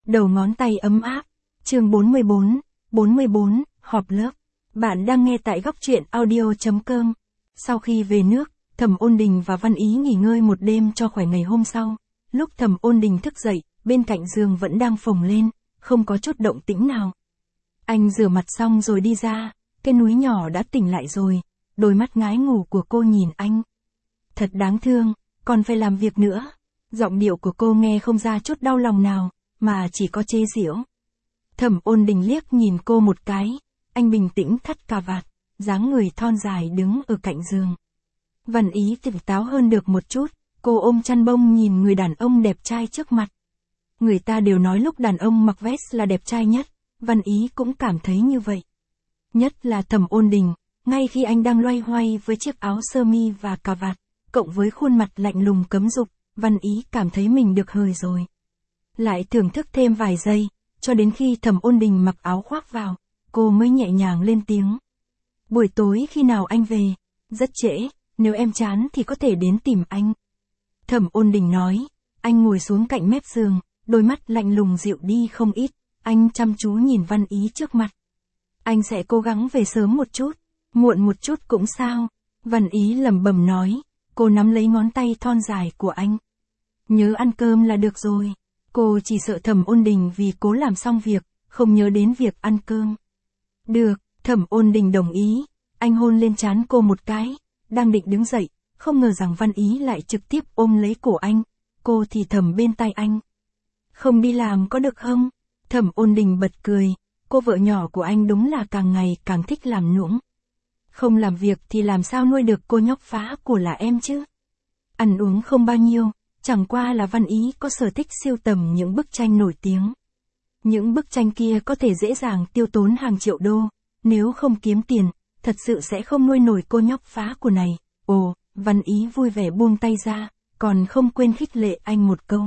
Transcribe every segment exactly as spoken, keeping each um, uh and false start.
Đầu ngón tay ấm áp. Chương bốn mươi bốn, bốn mươi bốn, họp lớp. Bạn đang nghe tại góc truyện audio chấm com. Sau khi về nước, Thẩm Ôn Đình và Văn Ý nghỉ ngơi một đêm cho khỏe ngày hôm sau. Lúc Thẩm Ôn Đình thức dậy, bên cạnh giường vẫn đang phồng lên, không có chút động tĩnh nào. Anh rửa mặt xong rồi đi ra, cái núi nhỏ đã tỉnh lại rồi, đôi mắt ngái ngủ của cô nhìn anh. Thật đáng thương, còn phải làm việc nữa. Giọng điệu của cô nghe không ra chút đau lòng nào, mà chỉ có chế giễu. Thẩm Ôn Đình liếc nhìn cô một cái, anh bình tĩnh thắt cà vạt, dáng người thon dài đứng ở cạnh giường. Văn Ý tỉnh táo hơn được một chút, cô ôm chăn bông nhìn người đàn ông đẹp trai trước mặt. Người ta đều nói lúc đàn ông mặc vest là đẹp trai nhất, Văn Ý cũng cảm thấy như vậy. Nhất là Thẩm Ôn Đình, ngay khi anh đang loay hoay với chiếc áo sơ mi và cà vạt, cộng với khuôn mặt lạnh lùng cấm dục, Văn Ý cảm thấy mình được hời rồi. Lại thưởng thức thêm vài giây, cho đến khi Thẩm Ôn Đình mặc áo khoác vào, cô mới nhẹ nhàng lên tiếng. Buổi tối khi nào anh về? Rất trễ, nếu em chán thì có thể đến tìm anh. Thẩm Ôn Đình nói, anh ngồi xuống cạnh mép giường, đôi mắt lạnh lùng dịu đi không ít, anh chăm chú nhìn Văn Ý trước mặt. Anh sẽ cố gắng về sớm một chút, muộn một chút cũng sao. Văn Ý lẩm bẩm nói, cô nắm lấy ngón tay thon dài của anh. Nhớ ăn cơm là được rồi. Cô chỉ sợ Thẩm Ôn Đình vì cố làm xong việc, không nhớ đến việc ăn cơm. Được, Thẩm Ôn Đình đồng ý, anh hôn lên trán cô một cái, đang định đứng dậy, không ngờ rằng Văn Ý lại trực tiếp ôm lấy cổ anh, cô thì thầm bên tai anh. Không đi làm có được không? Thẩm Ôn Đình bật cười, cô vợ nhỏ của anh đúng là càng ngày càng thích làm nũng. Không làm việc thì làm sao nuôi được cô nhóc phá của là em chứ? Ăn uống không bao nhiêu. Chẳng qua là Văn Ý có sở thích sưu tầm những bức tranh nổi tiếng. Những bức tranh kia có thể dễ dàng tiêu tốn hàng triệu đô, nếu không kiếm tiền, thật sự sẽ không nuôi nổi cô nhóc phá của này. Ồ, Văn Ý vui vẻ buông tay ra, còn không quên khích lệ anh một câu.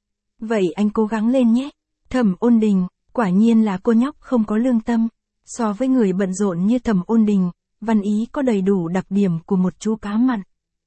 Vậy anh cố gắng lên nhé. Thẩm Ôn Đình, quả nhiên là cô nhóc không có lương tâm. So với người bận rộn như Thẩm Ôn Đình, Văn Ý có đầy đủ đặc điểm của một chú cá mặn.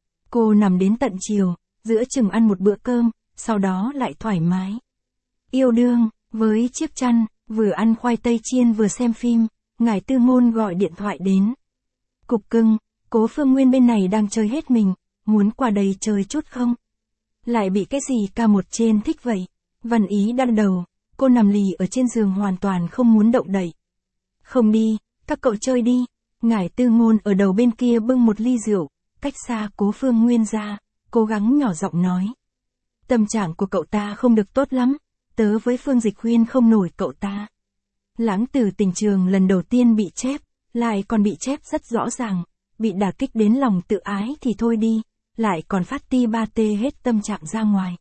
Cô nằm đến tận chiều, giữa chừng ăn một bữa cơm, sau đó lại thoải mái. Yêu đương, với chiếc chăn, vừa ăn khoai tây chiên vừa xem phim, ngài Tư Ngôn gọi điện thoại đến. Cục cưng, Cố Phương Nguyên bên này đang chơi hết mình, muốn qua đây chơi chút không? Lại bị cái gì ca một trên thích vậy? Văn Ý đau đầu, cô nằm lì ở trên giường hoàn toàn không muốn động đậy. Không đi, các cậu chơi đi. Ngài Tư Ngôn ở đầu bên kia bưng một ly rượu, cách xa Cố Phương Nguyên ra. Cố gắng nhỏ giọng nói. Tâm trạng của cậu ta không được tốt lắm, tớ với Phương Dịch khuyên không nổi cậu ta. Lãng Tử Tình Trường lần đầu tiên bị chép, lại còn bị chép rất rõ ràng, bị đả kích đến lòng tự ái thì thôi đi, lại còn phát ti ba tê hết tâm trạng ra ngoài.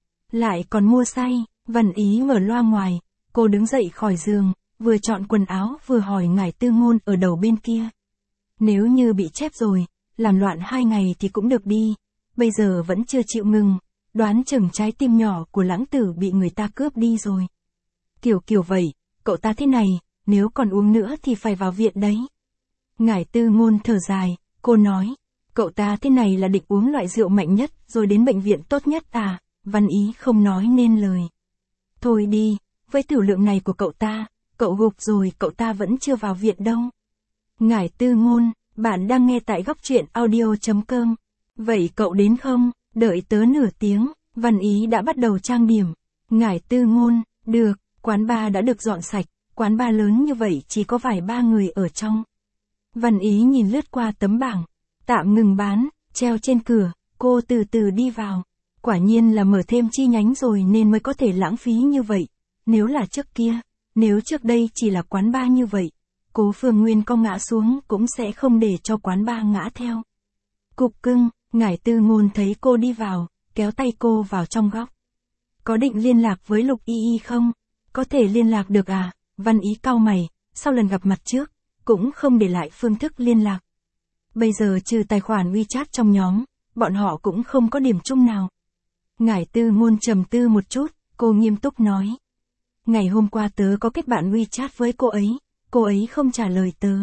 Lại còn mua say, Văn Ý mở loa ngoài, cô đứng dậy khỏi giường, vừa chọn quần áo vừa hỏi ngài Tư Ngôn ở đầu bên kia. Nếu như bị chép rồi, làm loạn hai ngày thì cũng được đi. Bây giờ vẫn chưa chịu ngừng, đoán chừng trái tim nhỏ của Lãng Tử bị người ta cướp đi rồi. Kiểu kiểu vậy, cậu ta thế này, nếu còn uống nữa thì phải vào viện đấy. Ngài Tư Ngôn thở dài, cô nói, cậu ta thế này là định uống loại rượu mạnh nhất rồi đến bệnh viện tốt nhất à? Văn Ý không nói nên lời. Thôi đi, với tiểu lượng này của cậu ta, cậu gục rồi cậu ta vẫn chưa vào viện đâu. Ngài Tư Ngôn, bạn đang nghe tại góc truyện audio chấm com. Vậy cậu đến không? Đợi tớ nửa tiếng, Văn Ý đã bắt đầu trang điểm. Ngài Tư Ngôn, được, quán bar đã được dọn sạch, quán bar lớn như vậy chỉ có vài ba người ở trong. Văn Ý nhìn lướt qua tấm bảng, tạm ngừng bán, treo trên cửa, cô từ từ đi vào. Quả nhiên là mở thêm chi nhánh rồi nên mới có thể lãng phí như vậy. Nếu là trước kia, nếu trước đây chỉ là quán bar như vậy, Cố Phương Nguyên có ngã xuống cũng sẽ không để cho quán bar ngã theo. Cục cưng. Ngài Tư Ngôn thấy cô đi vào, kéo tay cô vào trong góc. Có định liên lạc với Lục Y Y không? Có thể liên lạc được à? Văn Ý cau mày, sau lần gặp mặt trước, cũng không để lại phương thức liên lạc. Bây giờ trừ tài khoản WeChat trong nhóm, bọn họ cũng không có điểm chung nào. Ngài Tư Ngôn trầm tư một chút, cô nghiêm túc nói. Ngày hôm qua tớ có kết bạn WeChat với cô ấy, cô ấy không trả lời tớ.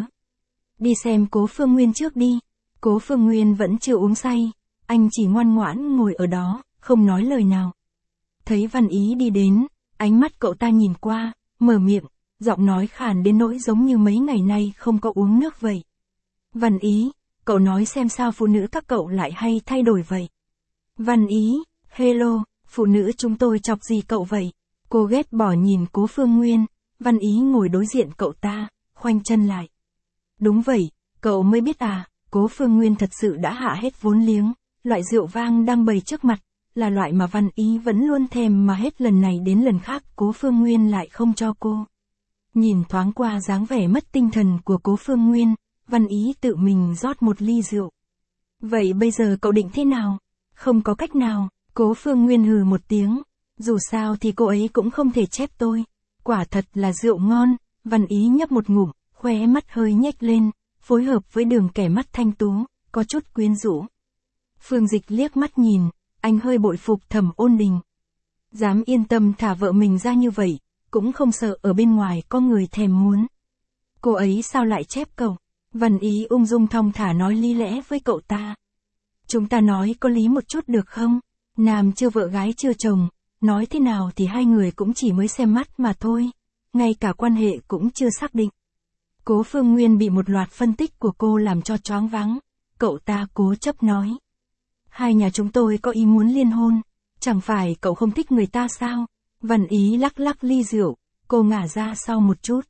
Đi xem Cố Phương Nguyên trước đi. Cố Phương Nguyên vẫn chưa uống say, anh chỉ ngoan ngoãn ngồi ở đó, không nói lời nào. Thấy Văn Ý đi đến, Ánh mắt cậu ta nhìn qua, mở miệng, giọng nói khàn đến nỗi giống như mấy ngày nay không có uống nước vậy. Văn Ý, cậu nói xem sao phụ nữ các cậu lại hay thay đổi vậy. Văn Ý, hello, phụ nữ chúng tôi chọc gì cậu vậy? Cô ghét bỏ nhìn Cố Phương Nguyên, Văn Ý ngồi đối diện cậu ta, khoanh chân lại. Đúng vậy, cậu mới biết à, Cố Phương Nguyên thật sự đã hạ hết vốn liếng, loại rượu vang đang bày trước mặt, là loại mà Văn Ý vẫn luôn thèm mà hết lần này đến lần khác Cố Phương Nguyên lại không cho cô. Nhìn thoáng qua dáng vẻ mất tinh thần của Cố Phương Nguyên, Văn Ý tự mình rót một ly rượu. Vậy bây giờ cậu định thế nào? Không có cách nào, Cố Phương Nguyên hừ một tiếng. Dù sao thì cô ấy cũng không thể chép tôi. Quả thật là rượu ngon, Văn Ý nhấp một ngụm, khóe mắt hơi nhếch lên, phối hợp với đường kẻ mắt thanh tú, có chút quyến rũ. Phương Dịch liếc mắt nhìn, anh hơi bội phục Thẩm Ôn Đình. Dám yên tâm thả vợ mình ra như vậy, cũng không sợ ở bên ngoài có người thèm muốn. Cô ấy sao lại chép cậu? Văn Ý ung dung thong thả nói lý lẽ với cậu ta. Chúng ta nói có lý một chút được không? Nam chưa vợ gái chưa chồng, nói thế nào thì hai người cũng chỉ mới xem mắt mà thôi, ngay cả quan hệ cũng chưa xác định. Cố Phương Nguyên bị một loạt phân tích của cô làm cho choáng váng, cậu ta cố chấp nói. Hai nhà chúng tôi có ý muốn liên hôn, chẳng phải cậu không thích người ta sao? Văn Ý lắc lắc ly rượu, cô ngả ra sau một chút.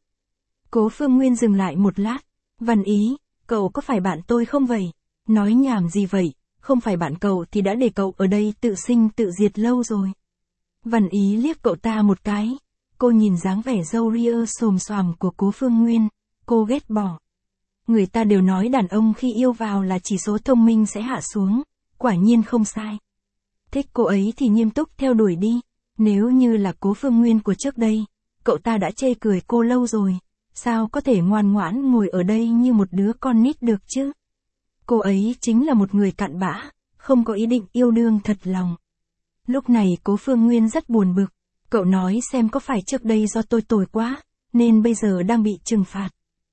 Cố Phương Nguyên dừng lại một lát, Văn Ý, cậu có phải bạn tôi không vậy? Nói nhảm gì vậy, không phải bạn cậu thì đã để cậu ở đây tự sinh tự diệt lâu rồi. Văn Ý liếc cậu ta một cái, cô nhìn dáng vẻ râu ria xồm xoàm của Cố Phương Nguyên, cô ghét bỏ. Người ta đều nói đàn ông khi yêu vào là chỉ số thông minh sẽ hạ xuống, quả nhiên không sai. Thích cô ấy thì nghiêm túc theo đuổi đi, nếu như là Cố Phương Nguyên của trước đây, cậu ta đã chê cười cô lâu rồi, sao có thể ngoan ngoãn ngồi ở đây như một đứa con nít được chứ? Cô ấy chính là một người cặn bã, không có ý định yêu đương thật lòng. Lúc này Cố Phương Nguyên rất buồn bực, cậu nói xem có phải trước đây do tôi tồi quá, nên bây giờ đang bị trừng phạt.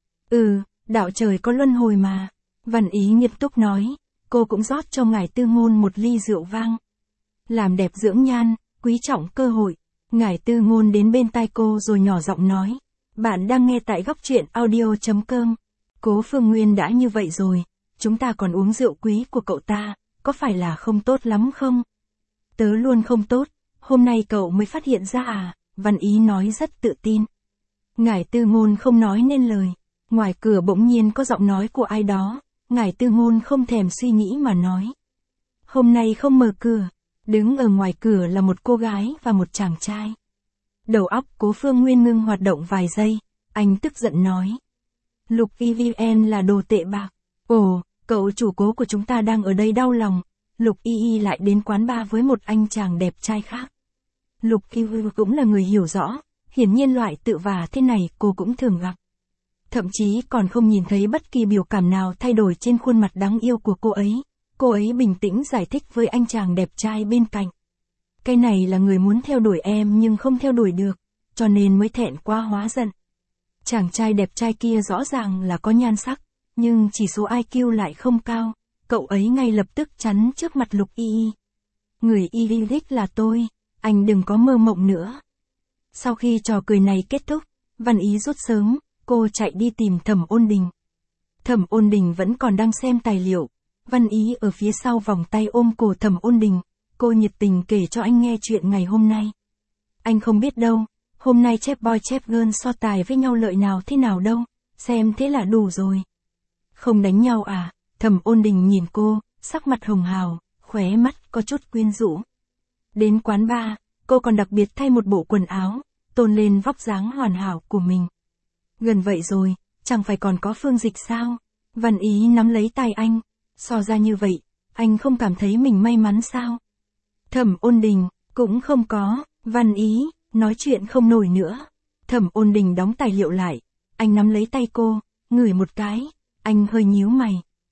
Ừ, đạo trời có luân hồi mà. Văn Ý nghiêm túc nói, cô cũng rót cho ngài Tư Ngôn một ly rượu vang. Làm đẹp dưỡng nhan, quý trọng cơ hội. Ngài Tư Ngôn đến bên tai cô rồi nhỏ giọng nói, bạn đang nghe tại góc truyện audio chấm com. Cố Phương Nguyên đã như vậy rồi, chúng ta còn uống rượu quý của cậu ta, có phải là không tốt lắm không? Tớ luôn không tốt, hôm nay cậu mới phát hiện ra à? Văn Ý nói rất tự tin. Ngài Tư Ngôn không nói nên lời, ngoài cửa bỗng nhiên có giọng nói của ai đó, Ngài Tư Ngôn không thèm suy nghĩ mà nói. Hôm nay không mở cửa, đứng ở ngoài cửa là một cô gái và một chàng trai. Đầu óc Cố Phương Nguyên ngưng hoạt động vài giây, anh tức giận nói. Lục e vê en là đồ tệ bạc. Ồ, cậu chủ Cố của chúng ta đang ở đây đau lòng. Lục Y Y lại đến quán bar với một anh chàng đẹp trai khác. Lục Y Y cũng là người hiểu rõ, hiển nhiên loại tự vả thế này cô cũng thường gặp. Thậm chí còn không nhìn thấy bất kỳ biểu cảm nào thay đổi trên khuôn mặt đáng yêu của cô ấy. Cô ấy bình tĩnh giải thích với anh chàng đẹp trai bên cạnh. Cái này là người muốn theo đuổi em nhưng không theo đuổi được, cho nên mới thẹn quá hóa giận. Chàng trai đẹp trai kia rõ ràng là có nhan sắc, nhưng chỉ số i kiu lại không cao. Cậu ấy ngay lập tức chắn trước mặt Lục Y Y. Người Y Y thích là tôi, anh đừng có mơ mộng nữa. Sau khi trò cười này kết thúc, Văn Ý rút sớm, cô chạy đi tìm Thẩm Ôn Đình. Thẩm Ôn Đình vẫn còn đang xem tài liệu, Văn Ý ở phía sau vòng tay ôm cổ Thẩm Ôn Đình, cô nhiệt tình kể cho anh nghe chuyện ngày hôm nay. Anh không biết đâu, hôm nay chép boy chép girl so tài với nhau lợi nào thế nào đâu, xem thế là đủ rồi. Không đánh nhau à? Thẩm Ôn Đình nhìn cô, sắc mặt hồng hào, khóe mắt có chút quyến rũ. Đến quán bar, cô còn đặc biệt thay một bộ quần áo, tôn lên vóc dáng hoàn hảo của mình. Gần vậy rồi, chẳng phải còn có Phương Dịch sao? Văn Ý nắm lấy tay anh, so ra như vậy, anh không cảm thấy mình may mắn sao? Thẩm Ôn Đình, cũng không có. Văn Ý, nói chuyện không nổi nữa. Thẩm Ôn Đình đóng tài liệu lại, anh nắm lấy tay cô, ngửi một cái, anh hơi nhíu mày.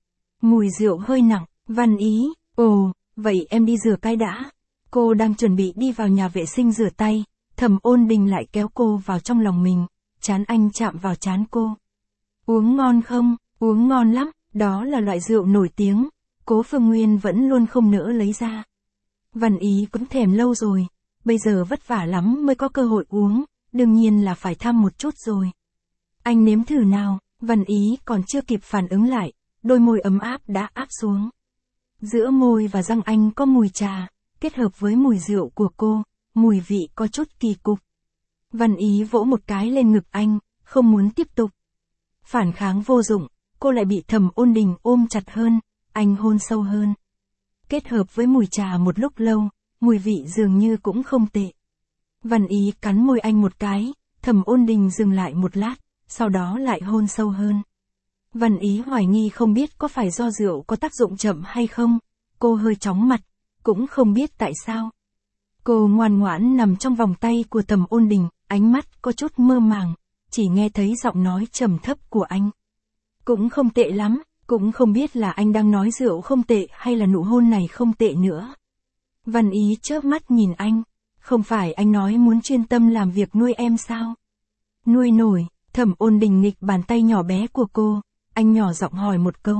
Mùi rượu hơi nặng. Văn Ý, ồ, vậy em đi rửa cái đã. Cô đang chuẩn bị đi vào nhà vệ sinh rửa tay, Thẩm Ôn Đình lại kéo cô vào trong lòng mình, trán anh chạm vào trán cô. Uống ngon không? Uống ngon lắm, đó là loại rượu nổi tiếng, Cố Phương Nguyên vẫn luôn không nỡ lấy ra. Văn Ý cũng thèm lâu rồi, bây giờ vất vả lắm mới có cơ hội uống, đương nhiên là phải thăm một chút rồi. Anh nếm thử nào, Văn Ý còn chưa kịp phản ứng lại, đôi môi ấm áp đã áp xuống. Giữa môi và răng anh có mùi trà, kết hợp với mùi rượu của cô, mùi vị có chút kỳ cục. Văn Ý vỗ một cái lên ngực anh, không muốn tiếp tục. Phản kháng vô dụng, cô lại bị Thẩm Ôn Đình ôm chặt hơn, anh hôn sâu hơn. Kết hợp với mùi trà một lúc lâu, mùi vị dường như cũng không tệ. Văn Ý cắn môi anh một cái, Thẩm Ôn Đình dừng lại một lát, sau đó lại hôn sâu hơn. Văn Ý hoài nghi không biết có phải do rượu có tác dụng chậm hay không, cô hơi chóng mặt, cũng không biết tại sao. Cô ngoan ngoãn nằm trong vòng tay của Thẩm Ôn Đình, ánh mắt có chút mơ màng, chỉ nghe thấy giọng nói trầm thấp của anh. Cũng không tệ lắm, cũng không biết là anh đang nói rượu không tệ hay là nụ hôn này không tệ nữa. Văn Ý chớp mắt nhìn anh, không phải anh nói muốn chuyên tâm làm việc nuôi em sao? Nuôi nổi, Thẩm Ôn Đình nghịch bàn tay nhỏ bé của cô, anh nhỏ giọng hỏi một câu.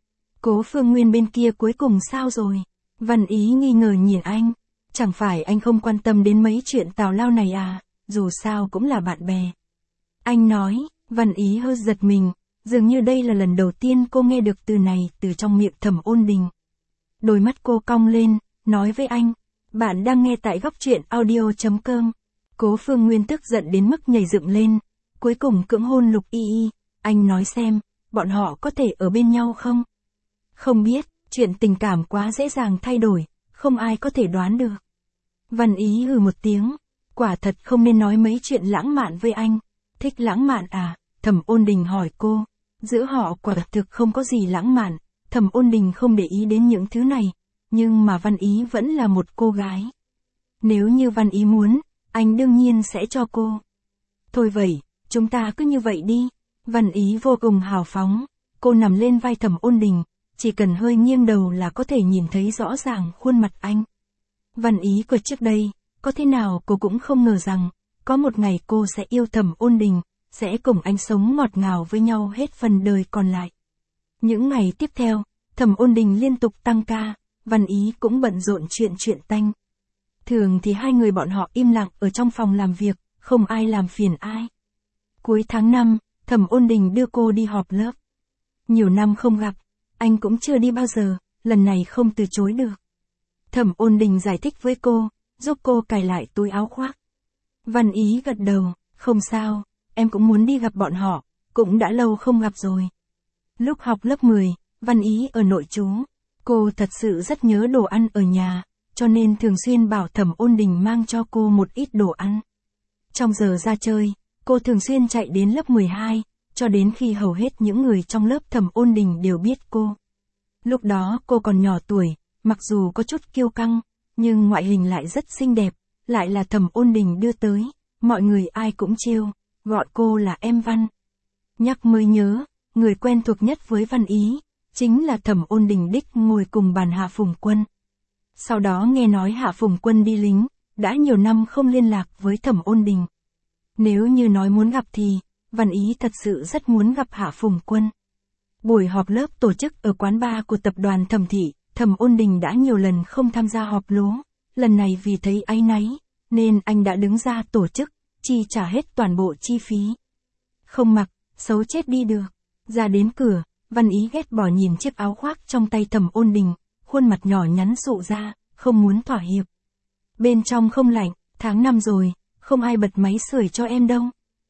Cố Phương Nguyên bên kia cuối cùng sao rồi? Văn Ý nghi ngờ nhìn anh, chẳng phải anh không quan tâm đến mấy chuyện tào lao này à, dù sao cũng là bạn bè. Anh nói, Văn Ý hơi giật mình, dường như đây là lần đầu tiên cô nghe được từ này từ trong miệng Thẩm Ôn Đình. Đôi mắt cô cong lên, nói với anh, bạn đang nghe tại góc truyện audio chấm com. Cố Phương Nguyên tức giận đến mức nhảy dựng lên, cuối cùng cưỡng hôn Lục Y Y, anh nói xem, bọn họ có thể ở bên nhau không? Không biết, chuyện tình cảm quá dễ dàng thay đổi, không ai có thể đoán được. Văn Ý hừ một tiếng, quả thật không nên nói mấy chuyện lãng mạn với anh. Thích lãng mạn à? Thẩm Ôn Đình hỏi cô. Giữa họ quả thực không có gì lãng mạn, Thẩm Ôn Đình không để ý đến những thứ này, nhưng mà Văn Ý vẫn là một cô gái. Nếu như Văn Ý muốn, anh đương nhiên sẽ cho cô. Thôi vậy, chúng ta cứ như vậy đi. Văn Ý vô cùng hào phóng, cô nằm lên vai Thẩm Ôn Đình, chỉ cần hơi nghiêng đầu là có thể nhìn thấy rõ ràng khuôn mặt anh. Văn Ý của trước đây, có thế nào cô cũng không ngờ rằng, có một ngày cô sẽ yêu Thẩm Ôn Đình, sẽ cùng anh sống ngọt ngào với nhau hết phần đời còn lại. Những ngày tiếp theo, Thẩm Ôn Đình liên tục tăng ca, Văn Ý cũng bận rộn chuyện chuyện tanh. Thường thì hai người bọn họ im lặng ở trong phòng làm việc, không ai làm phiền ai. Cuối tháng năm, Thẩm Ôn Đình đưa cô đi họp lớp. Nhiều năm không gặp, anh cũng chưa đi bao giờ, lần này không từ chối được. Thẩm Ôn Đình giải thích với cô, giúp cô cài lại túi áo khoác. Văn Ý gật đầu, không sao, em cũng muốn đi gặp bọn họ, cũng đã lâu không gặp rồi. Lúc học lớp mười, Văn Ý ở nội trú, cô thật sự rất nhớ đồ ăn ở nhà, cho nên thường xuyên bảo Thẩm Ôn Đình mang cho cô một ít đồ ăn. Trong giờ ra chơi, cô thường xuyên chạy đến lớp mười hai, cho đến khi hầu hết những người trong lớp Thẩm Ôn Đình đều biết cô. Lúc đó cô còn nhỏ tuổi, mặc dù có chút kiêu căng, nhưng ngoại hình lại rất xinh đẹp, lại là Thẩm Ôn Đình đưa tới, mọi người ai cũng trêu, gọi cô là em Văn. Nhắc mới nhớ, người quen thuộc nhất với Văn Ý, chính là Thẩm Ôn Đình đích ngồi cùng bàn Hạ Phùng Quân. Sau đó nghe nói Hạ Phùng Quân đi lính, đã nhiều năm không liên lạc với Thẩm Ôn Đình. Nếu như nói muốn gặp thì, Văn Ý thật sự rất muốn gặp Hạ Phùng Quân. Buổi họp lớp tổ chức ở quán bar của tập đoàn Thẩm Thị, Thẩm Ôn Đình đã nhiều lần không tham gia họp lố, lần này vì thấy áy náy, nên anh đã đứng ra tổ chức, chi trả hết toàn bộ chi phí. Không mặc, xấu chết đi được. Ra đến cửa, Văn Ý ghét bỏ nhìn chiếc áo khoác trong tay Thẩm Ôn Đình, khuôn mặt nhỏ nhắn sụ ra, không muốn thỏa hiệp. Bên trong không lạnh, tháng năm rồi, không ai bật máy sưởi cho em đâu.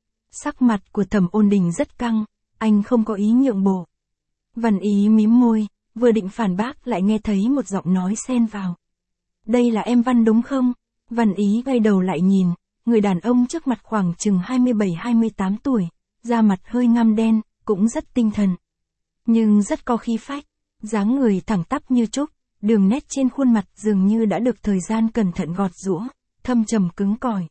Sắc mặt của Thẩm Ôn Đình rất căng, anh không có ý nhượng bộ. Văn Ý mím môi, vừa định phản bác lại nghe thấy một giọng nói xen vào. Đây là em Văn đúng không? Văn Ý quay đầu lại nhìn, người đàn ông trước mặt khoảng chừng hai mươi bảy hai mươi tám tuổi, da mặt hơi ngăm đen, cũng rất tinh thần. Nhưng rất có khí phách, dáng người thẳng tắp như trúc, đường nét trên khuôn mặt dường như đã được thời gian cẩn thận gọt giũa, thâm trầm cứng cỏi.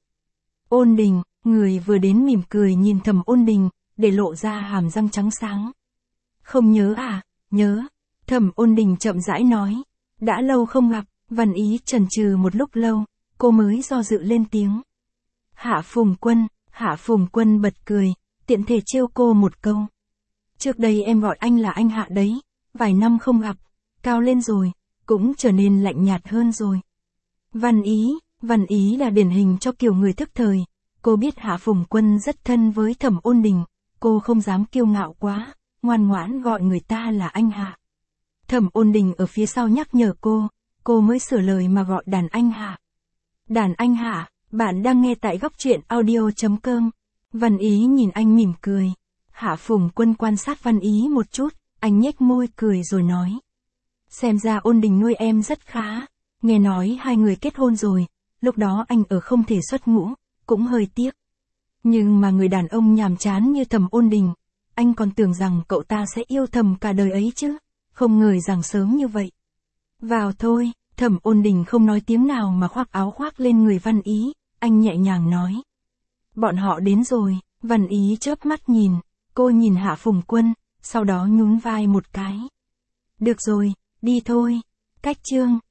Ôn Đình, người vừa đến mỉm cười nhìn Thẩm Ôn Đình, để lộ ra hàm răng trắng sáng. Không nhớ à? Nhớ. Thẩm Ôn Đình chậm rãi nói. Đã lâu không gặp. Văn Ý chần chừ một lúc lâu, cô mới do dự lên tiếng. Hạ Phùng Quân. Hạ Phùng Quân bật cười, tiện thể trêu cô một câu. Trước đây em gọi anh là anh Hạ đấy, vài năm không gặp, cao lên rồi, cũng trở nên lạnh nhạt hơn rồi. Văn Ý, Văn Ý là điển hình cho kiểu người thức thời. Cô biết Hạ Phùng Quân rất thân với Thẩm Ôn Đình, cô không dám kiêu ngạo quá, ngoan ngoãn gọi người ta là anh Hạ. Thẩm Ôn Đình ở phía sau nhắc nhở cô, cô mới sửa lời mà gọi đàn anh Hạ. Đàn anh Hạ, bạn đang nghe tại góc truyện audio.com. Văn Ý nhìn anh mỉm cười. Hạ Phùng Quân quan sát Văn Ý một chút, anh nhếch môi cười rồi nói. Xem ra Ôn Đình nuôi em rất khá, nghe nói hai người kết hôn rồi, lúc đó anh ở không thể xuất ngũ, cũng hơi tiếc. Nhưng mà người đàn ông nhàm chán như Thẩm Ôn Đình, anh còn tưởng rằng cậu ta sẽ yêu thầm cả đời ấy chứ, không ngờ rằng sớm như vậy. Vào thôi, Thẩm Ôn Đình không nói tiếng nào mà khoác áo khoác lên người Văn Ý, anh nhẹ nhàng nói. Bọn họ đến rồi, Văn Ý chớp mắt nhìn, cô nhìn Hạ Phùng Quân, sau đó nhún vai một cái. Được rồi, đi thôi. Cách chương